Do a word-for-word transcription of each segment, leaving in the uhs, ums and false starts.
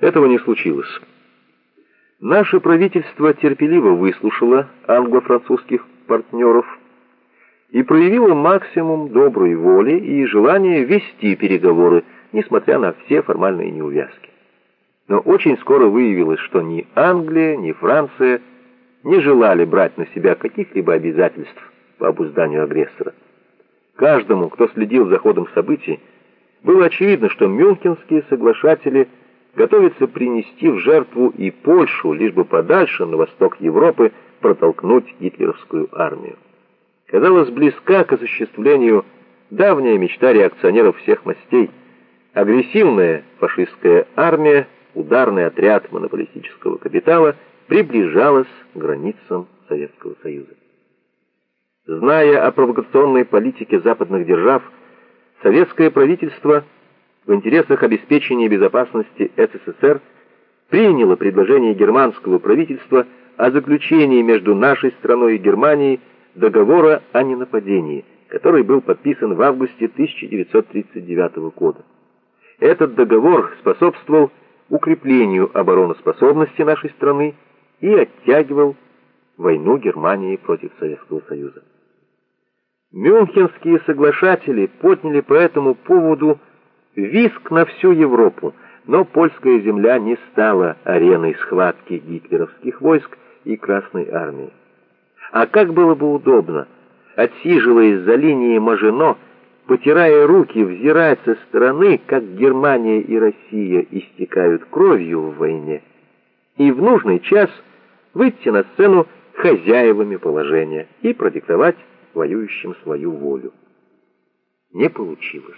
Этого не случилось. Наше правительство терпеливо выслушало англо-французских партнеров и проявило максимум доброй воли и желания вести переговоры, несмотря на все формальные неувязки. Но очень скоро выявилось, что ни Англия, ни Франция не желали брать на себя каких-либо обязательств по обузданию агрессора. Каждому, кто следил за ходом событий, было очевидно, что мюнхенские соглашатели готовятся принести в жертву и Польшу, лишь бы подальше, на восток Европы, протолкнуть гитлеровскую армию. Казалось, близка к осуществлению давняя мечта реакционеров всех мастей. Агрессивная фашистская армия, ударный отряд монополистического капитала приближалась к границам Советского Союза. Зная о провокационной политике западных держав, советское правительство в интересах обеспечения безопасности СССР приняло предложение германского правительства о заключении между нашей страной и Германией договора о ненападении, который был подписан в августе тысяча девятьсот тридцать девятого года. Этот договор способствовал укреплению обороноспособности нашей страны и оттягивал войну Германии против Советского Союза. Мюнхенские соглашатели подняли по этому поводу визг на всю Европу, но польская земля не стала ареной схватки гитлеровских войск и Красной армии. А как было бы удобно, отсиживаясь за линией Мажино, потирая руки, взирать со стороны, как Германия и Россия истекают кровью в войне, и в нужный час выйти на сцену хозяевами положения и продиктовать воюющим свою волю. Не получилось.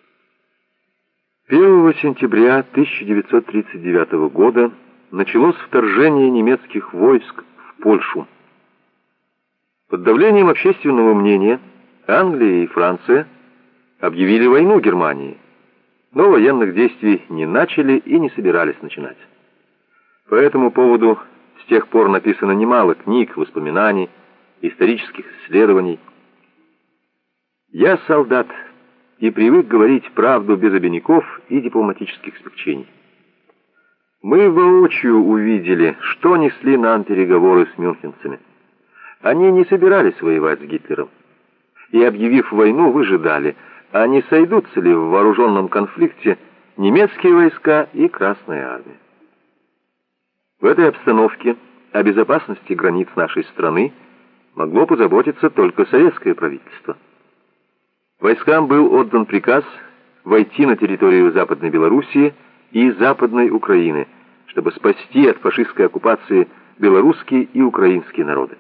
первого сентября тысяча девятьсот тридцать девятого года началось вторжение немецких войск в Польшу. Под давлением общественного мнения Англия и Франция объявили войну Германии, но военных действий не начали и не собирались начинать. По этому поводу с тех пор написано немало книг, воспоминаний, исторических исследований. Я солдат и привык говорить правду без обиняков и дипломатических смягчений. Мы воочию увидели, что несли нам переговоры с мюнхенцами. Они не собирались воевать с Гитлером. И, объявив войну, выжидали, а не сойдутся ли в вооруженном конфликте немецкие войска и Красная армия. В этой обстановке о безопасности границ нашей страны могло позаботиться только советское правительство. Войскам был отдан приказ войти на территорию Западной Белоруссии и Западной Украины, чтобы спасти от фашистской оккупации белорусские и украинские народы.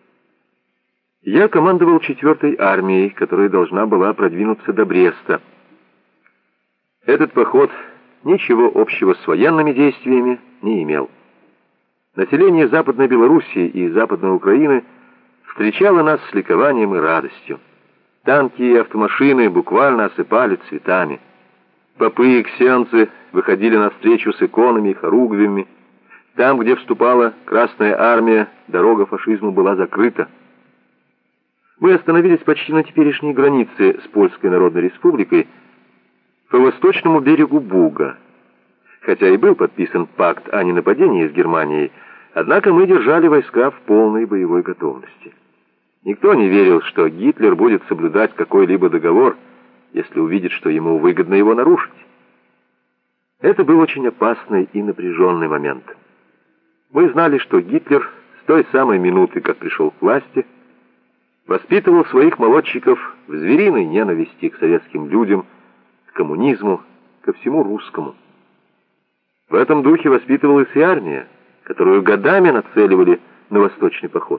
Я командовал четвертой армией, которая должна была продвинуться до Бреста. Этот поход ничего общего с военными действиями не имел. Население Западной Белоруссии и Западной Украины встречало нас с ликованием и радостью. Танки и автомашины буквально осыпали цветами. Попы и ксенцы выходили навстречу с иконами и хоругвями. Там, где вступала Красная армия, дорога фашизму была закрыта. Мы остановились почти на теперешней границе с Польской Народной Республикой по восточному берегу Буга. Хотя и был подписан пакт о ненападении с Германией, однако мы держали войска в полной боевой готовности. Никто не верил, что Гитлер будет соблюдать какой-либо договор, если увидит, что ему выгодно его нарушить. Это был очень опасный и напряженный момент. Мы знали, что Гитлер с той самой минуты, как пришел к власти, воспитывал своих молодчиков в звериной ненависти к советским людям, к коммунизму, ко всему русскому. В этом духе воспитывалась и армия, которую годами нацеливали на восточный поход.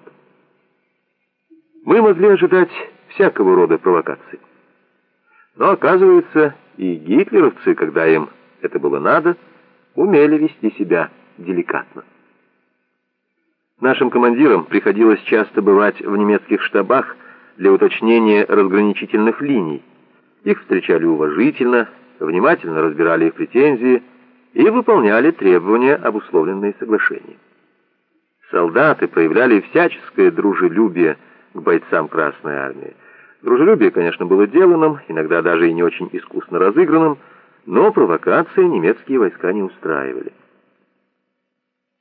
Мы могли ожидать всякого рода провокаций. Но, оказывается, и гитлеровцы, когда им это было надо, умели вести себя деликатно. Нашим командирам приходилось часто бывать в немецких штабах для уточнения разграничительных линий. Их встречали уважительно, внимательно разбирали их претензии и выполняли требования, обусловленные соглашением. Солдаты проявляли всяческое дружелюбие к бойцам Красной армии. Дружелюбие, конечно, было деланным, иногда даже и не очень искусно разыгранным, но провокации немецкие войска не устраивали.